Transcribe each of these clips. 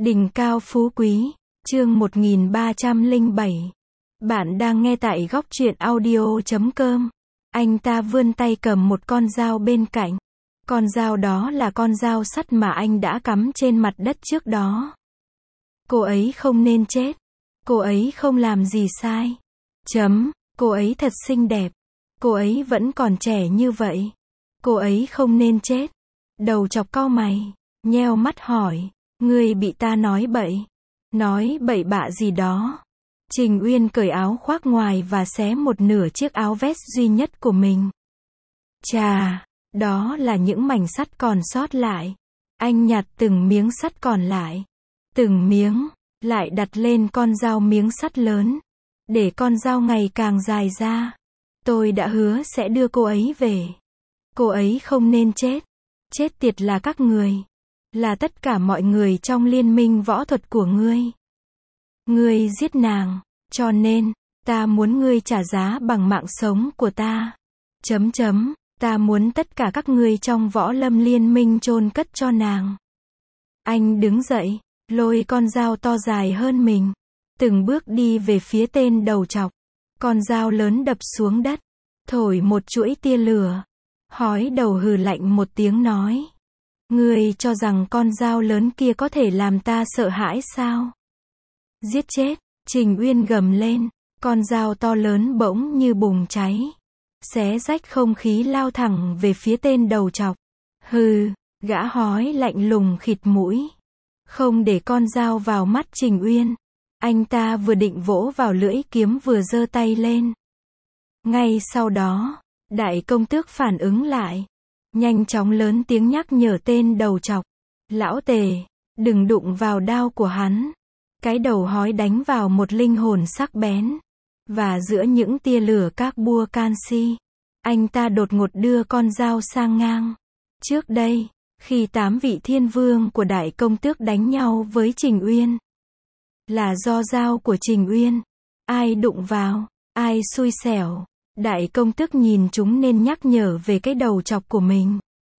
Đỉnh cao phú quý, chương 1307. Bạn đang nghe tại góc truyện audio.com. Anh ta vươn tay cầm một con dao bên cạnh. Con dao đó là con dao sắt mà anh đã cắm trên mặt đất trước đó. Cô ấy không nên chết. Cô ấy không làm gì sai. Cô ấy thật xinh đẹp. Cô ấy vẫn còn trẻ như vậy. Cô ấy không nên chết. Đầu chọc cau mày, nheo mắt hỏi. Ngươi bị ta nói bậy bạ gì đó. Trình Uyên cởi áo khoác ngoài và xé một nửa chiếc áo vest duy nhất của mình. Chà, đó là những mảnh sắt còn sót lại. Anh nhặt từng miếng sắt còn lại. Từng miếng, lại đặt lên con dao miếng sắt lớn. Để con dao ngày càng dài ra. Tôi đã hứa sẽ đưa cô ấy về. Cô ấy không nên chết. Chết tiệt là các người. Là tất cả mọi người trong liên minh võ thuật của ngươi. Ngươi giết nàng, cho nên, ta muốn ngươi trả giá bằng mạng sống của ta. Ta muốn tất cả các ngươi trong võ lâm liên minh chôn cất cho nàng. Anh đứng dậy, lôi con dao to dài hơn mình. Từng bước đi về phía tên đầu trọc. Con dao lớn đập xuống đất. Thổi một chuỗi tia lửa. Hói đầu hừ lạnh một tiếng nói. Ngươi cho rằng con dao lớn kia có thể làm ta sợ hãi sao? Giết chết, Trình Uyên gầm lên, con dao to lớn bỗng như bùng cháy. Xé rách không khí lao thẳng về phía tên đầu trọc. Hừ, gã hói lạnh lùng khịt mũi. Không để con dao vào mắt Trình Uyên. Anh ta vừa định vỗ vào lưỡi kiếm vừa giơ tay lên. Ngay sau đó, đại công tước phản ứng lại. Nhanh chóng lớn tiếng nhắc nhở tên đầu trọc. Lão Tề, đừng đụng vào đao của hắn. Cái đầu hói đánh vào một linh hồn sắc bén. Và giữa những tia lửa carbua canxi, anh ta đột ngột đưa con dao sang ngang. Trước đây, khi 8 vị thiên vương của đại công tước đánh nhau với Trình Uyên. Là do dao của Trình Uyên. Ai đụng vào, ai xui xẻo. Đại công tước nhìn chúng nên nhắc nhở về cái đầu chọc của mình.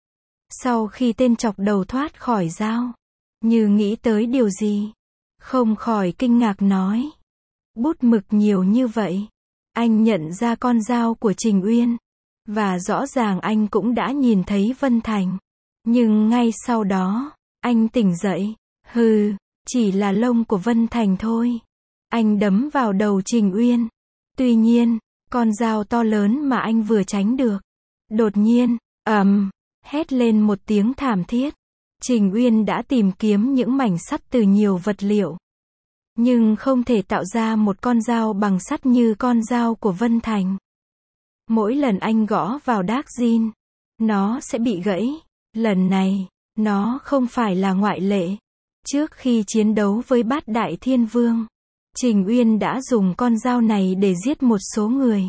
Sau khi tên chọc đầu thoát khỏi dao, như nghĩ tới điều gì, không khỏi kinh ngạc nói. Bút mực nhiều như vậy. Anh nhận ra con dao của Trình Uyên. Và rõ ràng anh cũng đã nhìn thấy Vân Thành. Nhưng ngay sau đó, anh tỉnh dậy. Hừ, chỉ là lông của Vân Thành thôi. Anh đấm vào đầu Trình Uyên. Tuy nhiên, con dao to lớn mà anh vừa tránh được. Đột nhiên, hét lên một tiếng thảm thiết. Trình Uyên đã tìm kiếm những mảnh sắt từ nhiều vật liệu. Nhưng không thể tạo ra một con dao bằng sắt như con dao của Vân Thành. Mỗi lần anh gõ vào đác zin, nó sẽ bị gãy. Lần này, nó không phải là ngoại lệ. Trước khi chiến đấu với Bát Đại Thiên Vương, Trình Uyên đã dùng con dao này để giết một số người.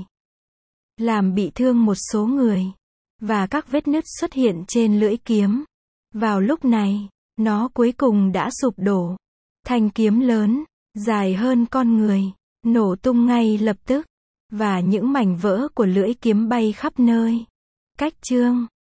Làm bị thương một số người. Và các vết nứt xuất hiện trên lưỡi kiếm. Vào lúc này, nó cuối cùng đã sụp đổ. Thanh kiếm lớn, dài hơn con người, nổ tung ngay lập tức. Và những mảnh vỡ của lưỡi kiếm bay khắp nơi. Cách chương